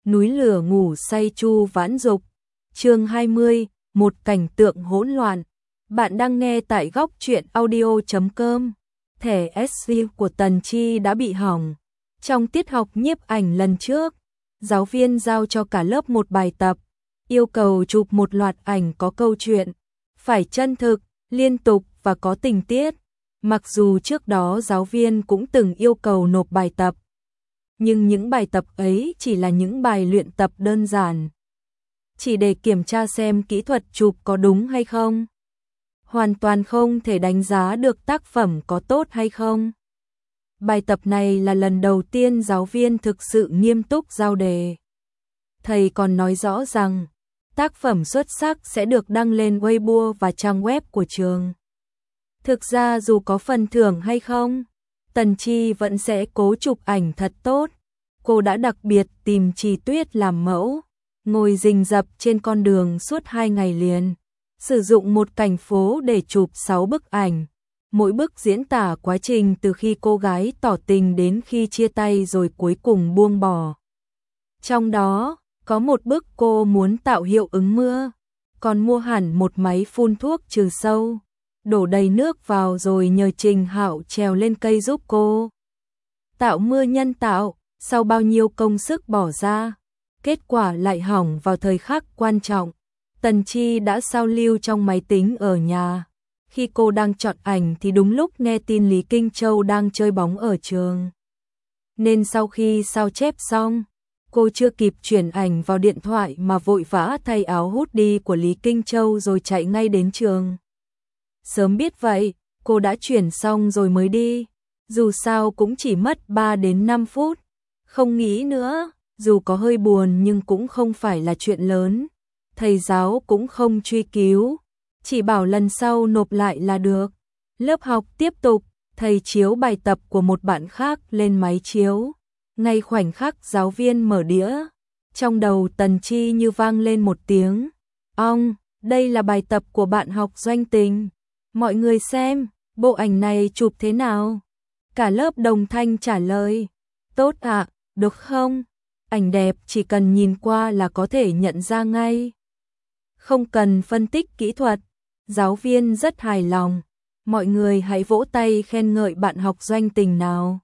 Núi lửa ngủ say Chu Vãn Dục. Chương 20, một cảnh tượng hỗn loạn. Bạn đang nghe tại góc truyện audio.com. Thẻ SD của Tần Chi đã bị hỏng. Trong tiết học nhiếp ảnh lần trước, giáo viên giao cho cả lớp một bài tập, yêu cầu chụp một loạt ảnh có câu chuyện, phải chân thực, liên tục và có tình tiết. Mặc dù trước đó giáo viên cũng từng yêu cầu nộp bài tập, nhưng những bài tập ấy chỉ là những bài luyện tập đơn giản, chỉ để kiểm tra xem kỹ thuật chụp có đúng hay không. Hoàn toàn không thể đánh giá được tác phẩm có tốt hay không. Bài tập này là lần đầu tiên giáo viên thực sự nghiêm túc giao đề. Thầy còn nói rõ rằng tác phẩm xuất sắc sẽ được đăng lên Weibo và trang web của trường. Thực ra dù có phần thưởng hay không, Tần Chi vẫn sẽ cố chụp ảnh thật tốt. Cô đã đặc biệt tìm Trì Tuyết làm mẫu, ngồi rình rập trên con đường suốt 2 ngày liền, sử dụng một cảnh phố để chụp 6 bức ảnh. Mỗi bức diễn tả quá trình từ khi cô gái tỏ tình đến khi chia tay rồi cuối cùng buông bỏ. Trong đó, có một bức cô muốn tạo hiệu ứng mưa, còn mua hẳn một máy phun thuốc trừ sâu, đổ đầy nước vào rồi nhờ Trình Hạo trèo lên cây giúp cô tạo mưa nhân tạo. Sau bao nhiêu công sức bỏ ra, kết quả lại hỏng vào thời khắc quan trọng. Tần Chi đã sao lưu trong máy tính ở nhà. Khi cô đang chọn ảnh thì đúng lúc nghe tin Lý Kinh Châu đang chơi bóng ở trường. Nên sau khi sao chép xong, cô chưa kịp chuyển ảnh vào điện thoại mà vội vã thay áo hoodie của Lý Kinh Châu rồi chạy ngay đến trường. Sớm biết vậy, cô đã chuyển xong rồi mới đi. Dù sao cũng chỉ mất 3 đến 5 phút. Không nghĩ nữa, dù có hơi buồn nhưng cũng không phải là chuyện lớn. Thầy giáo cũng không truy cứu, chỉ bảo lần sau nộp lại là được. Lớp học tiếp tục, thầy chiếu bài tập của một bạn khác lên máy chiếu. Ngay khoảnh khắc giáo viên mở đĩa, trong đầu Tần Chi như vang lên một tiếng. Ông, đây là bài tập của bạn học Doanh Tình. Mọi người xem, bộ ảnh này chụp thế nào? Cả lớp đồng thanh trả lời. Tốt ạ. Được không? Ảnh đẹp chỉ cần nhìn qua là có thể nhận ra ngay. Không cần phân tích kỹ thuật. Giáo viên rất hài lòng. Mọi người hãy vỗ tay khen ngợi bạn học Doanh Tình nào.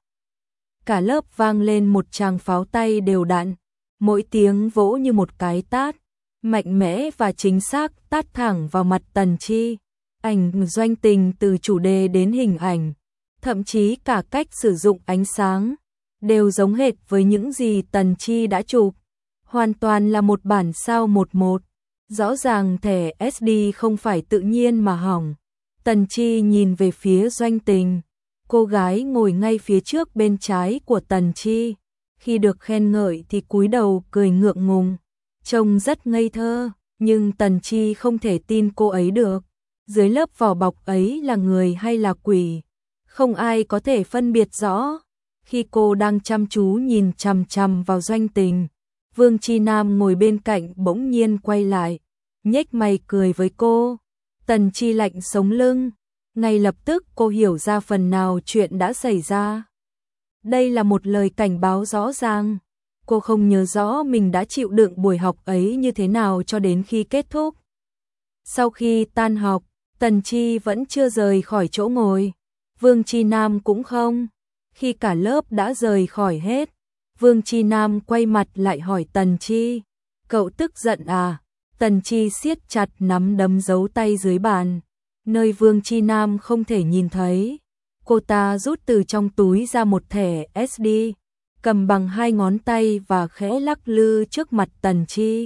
Cả lớp vang lên một tràng pháo tay đều đặn. Mỗi tiếng vỗ như một cái tát, mạnh mẽ và chính xác tát thẳng vào mặt Tần Chi. Ảnh Doanh Tình từ chủ đề đến hình ảnh, thậm chí cả cách sử dụng ánh sáng, đều giống hệt với những gì Tần Chi đã chụp. Hoàn toàn là một bản sao 11. Rõ ràng thẻ SD không phải tự nhiên mà hỏng. Tần Chi nhìn về phía Doanh Tình. Cô gái ngồi ngay phía trước bên trái của Tần Chi. Khi được khen ngợi thì cúi đầu cười ngượng ngùng. Trông rất ngây thơ, nhưng Tần Chi không thể tin cô ấy được. Dưới lớp vỏ bọc ấy là người hay là quỷ? Không ai có thể phân biệt rõ. Khi cô đang chăm chú nhìn chằm chằm vào Doanh Tình, Vương Chi Nam ngồi bên cạnh bỗng nhiên quay lại, nhếch mày cười với cô. Tần Chi lạnh sống lưng, ngay lập tức cô hiểu ra phần nào chuyện đã xảy ra. Đây là một lời cảnh báo rõ ràng. Cô không nhớ rõ mình đã chịu đựng buổi học ấy như thế nào cho đến khi kết thúc. Sau khi tan học, Tần Chi vẫn chưa rời khỏi chỗ ngồi, Vương Chi Nam cũng không. Khi cả lớp đã rời khỏi hết, Vương Chi Nam quay mặt lại hỏi Tần Chi. Cậu tức giận à? Tần Chi siết chặt nắm đấm giấu tay dưới bàn, nơi Vương Chi Nam không thể nhìn thấy. Cô ta rút từ trong túi ra một thẻ SD, cầm bằng 2 ngón tay và khẽ lắc lư trước mặt Tần Chi.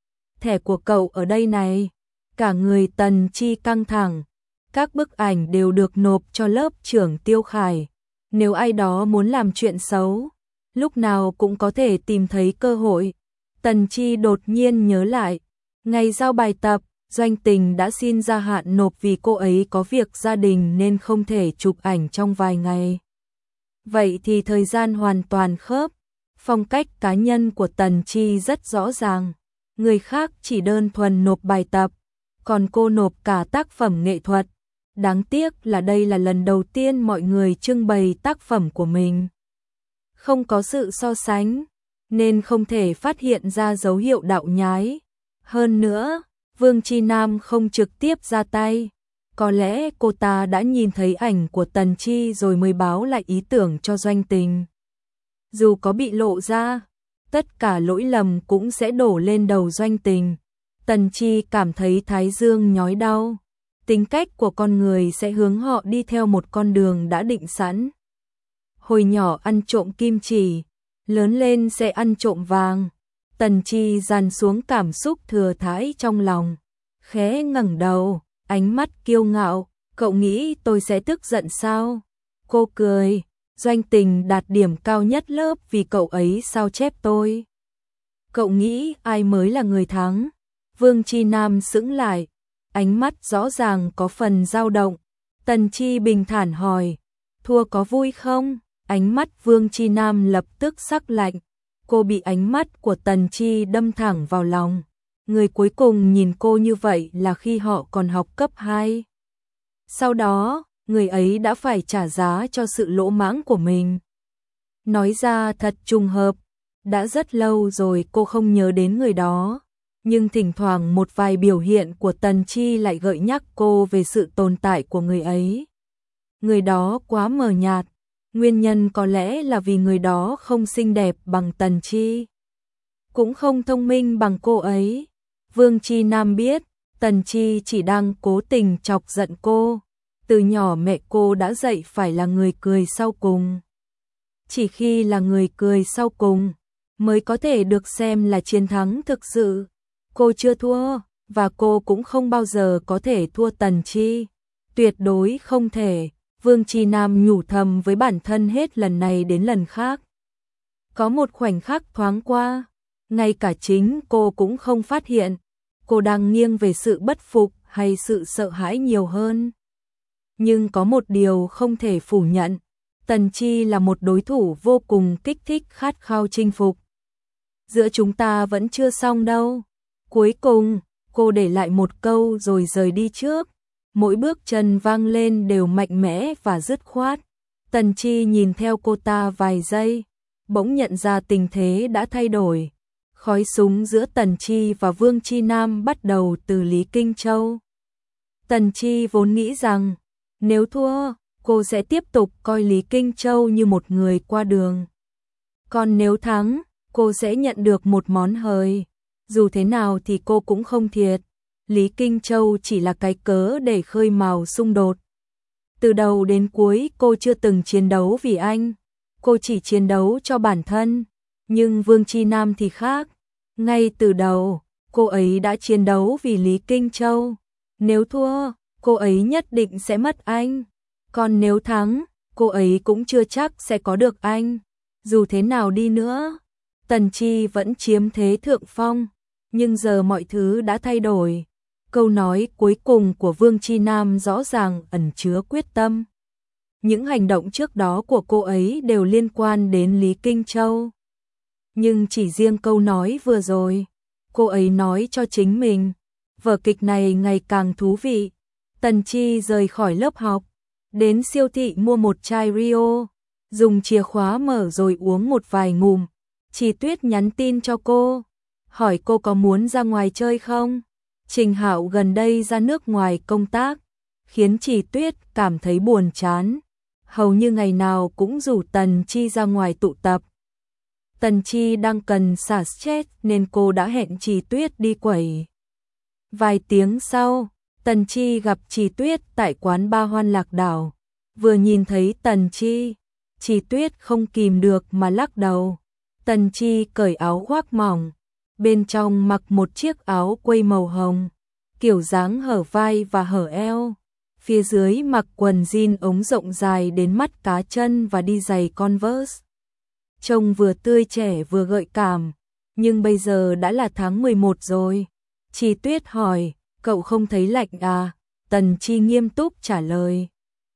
Thẻ của cậu ở đây này. Cả người Tần Chi căng thẳng. Các bức ảnh đều được nộp cho lớp trưởng Tiêu Khải. Nếu ai đó muốn làm chuyện xấu, lúc nào cũng có thể tìm thấy cơ hội. Tần Chi đột nhiên nhớ lại, ngày giao bài tập, Doanh Tình đã xin gia hạn nộp vì cô ấy có việc gia đình nên không thể chụp ảnh trong vài ngày. Vậy thì thời gian hoàn toàn khớp. Phong cách cá nhân của Tần Chi rất rõ ràng. Người khác chỉ đơn thuần nộp bài tập, còn cô nộp cả tác phẩm nghệ thuật. Đáng tiếc là đây là lần đầu tiên mọi người trưng bày tác phẩm của mình. Không có sự so sánh, nên không thể phát hiện ra dấu hiệu đạo nhái. Hơn nữa, Vương Chi Nam không trực tiếp ra tay. Có lẽ cô ta đã nhìn thấy ảnh của Tần Chi rồi mới báo lại ý tưởng cho Doanh Tình. Dù có bị lộ ra, tất cả lỗi lầm cũng sẽ đổ lên đầu Doanh Tình. Tần Chi cảm thấy thái dương nhói đau. Tính cách của con người sẽ hướng họ đi theo một con đường đã định sẵn. Hồi nhỏ ăn trộm kim chỉ, lớn lên sẽ ăn trộm vàng. Tần Chi dàn xuống cảm xúc thừa thãi trong lòng, khẽ ngẩng đầu, ánh mắt kiêu ngạo, cậu nghĩ tôi sẽ tức giận sao? Cô cười, Doanh Tình đạt điểm cao nhất lớp vì cậu ấy sao chép tôi. Cậu nghĩ ai mới là người thắng? Vương Chi Nam sững lại, ánh mắt rõ ràng có phần dao động. Tần Chi bình thản hỏi, thua có vui không? Ánh mắt Vương Chi Nam lập tức sắc lạnh. Cô bị ánh mắt của Tần Chi đâm thẳng vào lòng. Người cuối cùng nhìn cô như vậy là khi họ còn học cấp 2. Sau đó, người ấy đã phải trả giá cho sự lỗ mãng của mình. Nói ra thật trùng hợp, đã rất lâu rồi cô không nhớ đến người đó. Nhưng thỉnh thoảng một vài biểu hiện của Tần Chi lại gợi nhắc cô về sự tồn tại của người ấy. Người đó quá mờ nhạt. Nguyên nhân có lẽ là vì người đó không xinh đẹp bằng Tần Chi, cũng không thông minh bằng cô ấy. Vương Chi Nam biết, Tần Chi chỉ đang cố tình chọc giận cô. Từ nhỏ mẹ cô đã dạy phải là người cười sau cùng. Chỉ khi là người cười sau cùng, mới có thể được xem là chiến thắng thực sự. Cô chưa thua, và cô cũng không bao giờ có thể thua Tần Chi. Tuyệt đối không thể. Vương Chi Nam nhủ thầm với bản thân hết lần này đến lần khác. Có một khoảnh khắc thoáng qua, ngay cả chính cô cũng không phát hiện, cô đang nghiêng về sự bất phục hay sự sợ hãi nhiều hơn. Nhưng có một điều không thể phủ nhận, Tần Chi là một đối thủ vô cùng kích thích khát khao chinh phục. Giữa chúng ta vẫn chưa xong đâu. Cuối cùng, cô để lại một câu rồi rời đi trước. Mỗi bước chân vang lên đều mạnh mẽ và dứt khoát. Tần Chi nhìn theo cô ta vài giây, bỗng nhận ra tình thế đã thay đổi. Khói súng giữa Tần Chi và Vương Chi Nam bắt đầu từ Lý Kinh Châu. Tần Chi vốn nghĩ rằng, nếu thua, cô sẽ tiếp tục coi Lý Kinh Châu như một người qua đường. Còn nếu thắng, cô sẽ nhận được một món hời. Dù thế nào thì cô cũng không thiệt. Lý Kinh Châu chỉ là cái cớ để khơi mào xung đột. Từ đầu đến cuối cô chưa từng chiến đấu vì anh. Cô chỉ chiến đấu cho bản thân. Nhưng Vương Chi Nam thì khác. Ngay từ đầu, cô ấy đã chiến đấu vì Lý Kinh Châu. Nếu thua, cô ấy nhất định sẽ mất anh. Còn nếu thắng, cô ấy cũng chưa chắc sẽ có được anh. Dù thế nào đi nữa, Tần Chi vẫn chiếm thế thượng phong. Nhưng giờ mọi thứ đã thay đổi. Câu nói cuối cùng của Vương Chi Nam rõ ràng ẩn chứa quyết tâm. Những hành động trước đó của cô ấy đều liên quan đến Lý Kinh Châu. Nhưng chỉ riêng câu nói vừa rồi, cô ấy nói cho chính mình, vở kịch này ngày càng thú vị. Tần Chi rời khỏi lớp học, đến siêu thị mua một chai Rio, dùng chìa khóa mở rồi uống một vài ngụm. Chị Tuyết nhắn tin cho cô, hỏi cô có muốn ra ngoài chơi không? Trình Hạo gần đây ra nước ngoài công tác, khiến chị Tuyết cảm thấy buồn chán. Hầu như ngày nào cũng rủ Tần Chi ra ngoài tụ tập. Tần Chi đang cần xả stress nên cô đã hẹn chị Tuyết đi quẩy. Vài tiếng sau, Tần Chi gặp chị Tuyết tại quán ba Hoan Lạc Đảo. Vừa nhìn thấy Tần Chi, chị Tuyết không kìm được mà lắc đầu. Tần Chi cởi áo khoác mỏng, bên trong mặc một chiếc áo quây màu hồng, kiểu dáng hở vai và hở eo. Phía dưới mặc quần jean ống rộng dài đến mắt cá chân và đi giày Converse. Trông vừa tươi trẻ vừa gợi cảm, nhưng bây giờ đã là tháng 11 rồi. Chị Tuyết hỏi, cậu không thấy lạnh à? Tần Chi nghiêm túc trả lời.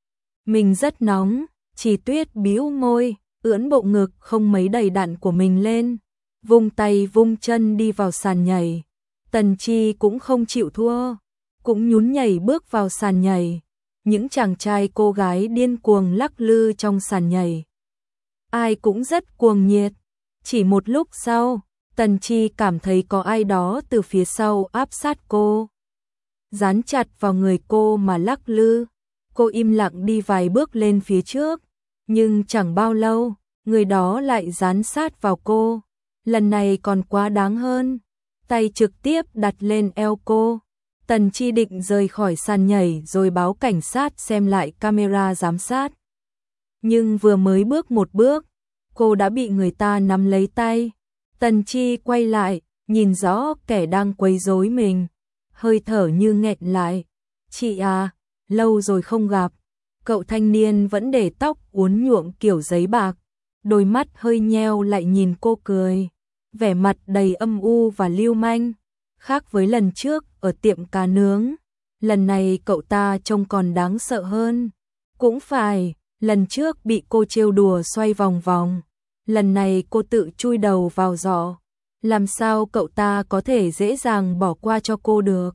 Mình rất nóng. Chị Tuyết bĩu môi, ưỡn bộ ngực không mấy đầy đặn của mình lên, vung tay vung chân đi vào sàn nhảy. Tần Chi cũng không chịu thua, cũng nhún nhảy bước vào sàn nhảy. Những chàng trai cô gái điên cuồng lắc lư trong sàn nhảy. Ai cũng rất cuồng nhiệt. Chỉ một lúc sau, Tần Chi cảm thấy có ai đó từ phía sau áp sát cô, dán chặt vào người cô mà lắc lư. Cô im lặng đi vài bước lên phía trước, nhưng chẳng bao lâu, người đó lại dán sát vào cô. Lần này còn quá đáng hơn, tay trực tiếp đặt lên eo cô. Tần Chi định rời khỏi sàn nhảy rồi báo cảnh sát xem lại camera giám sát. Nhưng vừa mới bước một bước, cô đã bị người ta nắm lấy tay. Tần Chi quay lại, nhìn rõ kẻ đang quấy rối mình, hơi thở như nghẹn lại. Chị à, lâu rồi không gặp. Cậu thanh niên vẫn để tóc uốn nhuộm kiểu giấy bạc, đôi mắt hơi nheo lại nhìn cô cười, vẻ mặt đầy âm u và lưu manh. Khác với lần trước ở tiệm cá nướng, lần này cậu ta trông còn đáng sợ hơn. Cũng phải, lần trước bị cô trêu đùa xoay vòng vòng, lần này cô tự chui đầu vào giỏ. Làm sao cậu ta có thể dễ dàng bỏ qua cho cô được?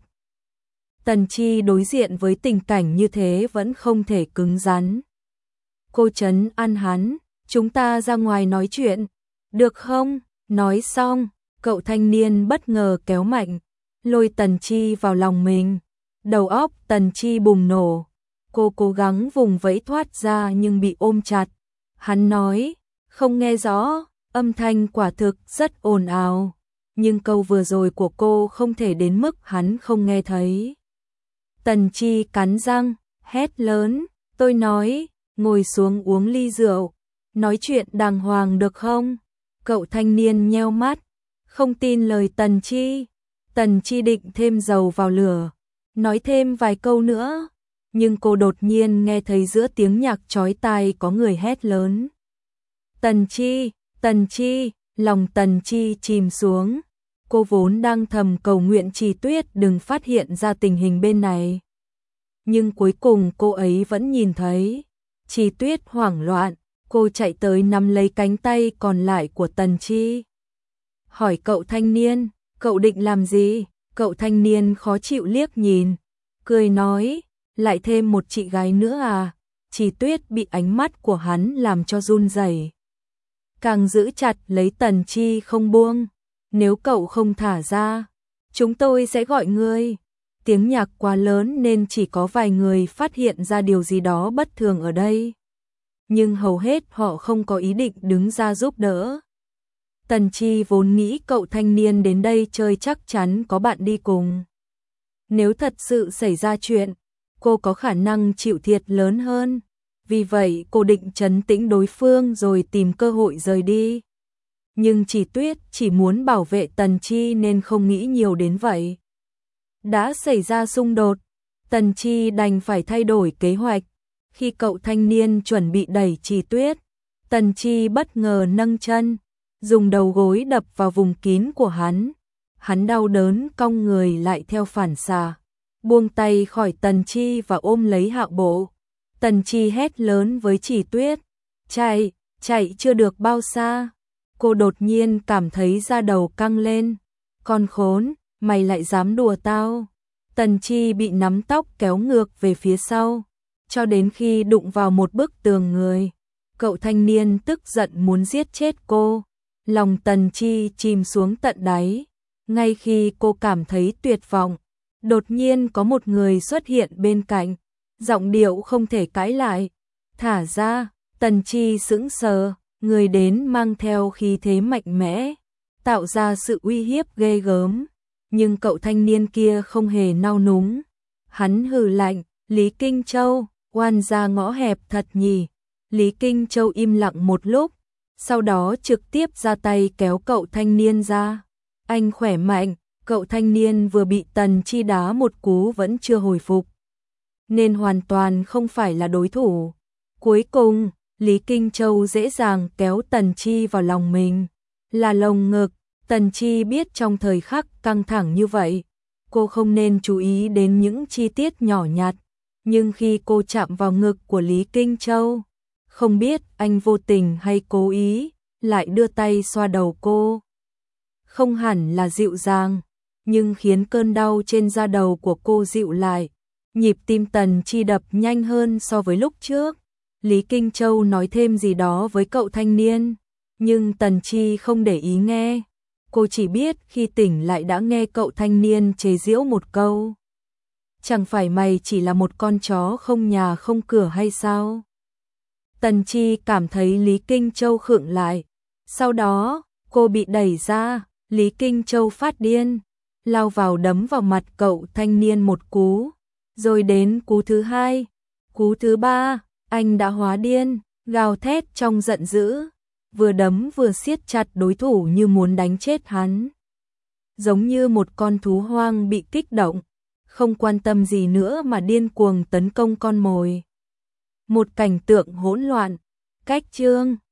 Tần Chi đối diện với tình cảnh như thế vẫn không thể cứng rắn. Cô trấn an hắn, chúng ta ra ngoài nói chuyện, được không? Nói xong, cậu thanh niên bất ngờ kéo mạnh, lôi Tần Chi vào lòng mình. Đầu óc Tần Chi bùng nổ, cô cố gắng vùng vẫy thoát ra nhưng bị ôm chặt. Hắn nói, không nghe rõ, âm thanh quả thực rất ồn ào, nhưng câu vừa rồi của cô không thể đến mức hắn không nghe thấy. Tần Chi cắn răng, hét lớn, tôi nói, ngồi xuống uống ly rượu, nói chuyện đàng hoàng được không? Cậu thanh niên nheo mắt, không tin lời Tần Chi. Tần Chi định thêm dầu vào lửa, nói thêm vài câu nữa, nhưng cô đột nhiên nghe thấy giữa tiếng nhạc chói tai có người hét lớn. Tần Chi, Tần Chi, lòng Tần Chi chìm xuống. Cô vốn đang thầm cầu nguyện Trì Tuyết đừng phát hiện ra tình hình bên này. Nhưng cuối cùng cô ấy vẫn nhìn thấy. Trì Tuyết hoảng loạn, cô chạy tới nắm lấy cánh tay còn lại của Tần Chi. Hỏi cậu thanh niên, cậu định làm gì? Cậu thanh niên khó chịu liếc nhìn, cười nói, lại thêm một chị gái nữa à? Trì Tuyết bị ánh mắt của hắn làm cho run rẩy, càng giữ chặt lấy Tần Chi không buông. Nếu cậu không thả ra, chúng tôi sẽ gọi ngươi. Tiếng nhạc quá lớn nên chỉ có vài người phát hiện ra điều gì đó bất thường ở đây. Nhưng hầu hết họ không có ý định đứng ra giúp đỡ. Tần Chi vốn nghĩ cậu thanh niên đến đây chơi chắc chắn có bạn đi cùng. Nếu thật sự xảy ra chuyện, cô có khả năng chịu thiệt lớn hơn. Vì vậy cô định trấn tĩnh đối phương rồi tìm cơ hội rời đi. Nhưng Trì Tuyết chỉ muốn bảo vệ Tần Chi nên không nghĩ nhiều đến vậy. Đã xảy ra xung đột, Tần Chi đành phải thay đổi kế hoạch. Khi cậu thanh niên chuẩn bị đẩy Trì Tuyết, Tần Chi bất ngờ nâng chân, dùng đầu gối đập vào vùng kín của hắn. Hắn đau đớn cong người lại theo phản xạ, buông tay khỏi Tần Chi và ôm lấy Hạo Bộ. Tần Chi hét lớn với Trì Tuyết, chạy, chạy chưa được bao xa. Cô đột nhiên cảm thấy da đầu căng lên. Con khốn, mày lại dám đùa tao. Tần Chi bị nắm tóc kéo ngược về phía sau, cho đến khi đụng vào một bức tường người. Cậu thanh niên tức giận muốn giết chết cô. Lòng Tần Chi chìm xuống tận đáy. Ngay khi cô cảm thấy tuyệt vọng, đột nhiên có một người xuất hiện bên cạnh. Giọng điệu không thể cãi lại. Thả ra. Tần Chi sững sờ. Người đến mang theo khí thế mạnh mẽ, tạo ra sự uy hiếp ghê gớm. Nhưng cậu thanh niên kia không hề nao núng. Hắn hừ lạnh, Lý Kinh Châu, oan ra ngõ hẹp thật nhỉ. Lý Kinh Châu im lặng một lúc, sau đó trực tiếp ra tay kéo cậu thanh niên ra. Anh khỏe mạnh, cậu thanh niên vừa bị Tần Chi đá một cú vẫn chưa hồi phục, nên hoàn toàn không phải là đối thủ. Cuối cùng, Lý Kinh Châu dễ dàng kéo Tần Chi vào lòng mình, là lồng ngực. Tần Chi biết trong thời khắc căng thẳng như vậy, cô không nên chú ý đến những chi tiết nhỏ nhặt, nhưng khi cô chạm vào ngực của Lý Kinh Châu, không biết anh vô tình hay cố ý, lại đưa tay xoa đầu cô. Không hẳn là dịu dàng, nhưng khiến cơn đau trên da đầu của cô dịu lại. Nhịp tim Tần Chi đập nhanh hơn so với lúc trước. Lý Kinh Châu nói thêm gì đó với cậu thanh niên, Nhưng Tần Chi không để ý nghe. Cô chỉ biết khi tỉnh lại đã nghe cậu thanh niên chế giễu một câu. Chẳng phải mày chỉ là một con chó không nhà không cửa hay sao? Tần Chi cảm thấy Lý Kinh Châu khựng lại. Sau đó, cô bị đẩy ra, Lý Kinh Châu phát điên, lao vào đấm vào mặt cậu thanh niên một cú. Rồi đến cú thứ hai, cú thứ ba, anh đã hóa điên, gào thét trong giận dữ, vừa đấm vừa siết chặt đối thủ như muốn đánh chết hắn. Giống như một con thú hoang bị kích động, không quan tâm gì nữa mà điên cuồng tấn công con mồi. Một cảnh tượng hỗn loạn, cách chương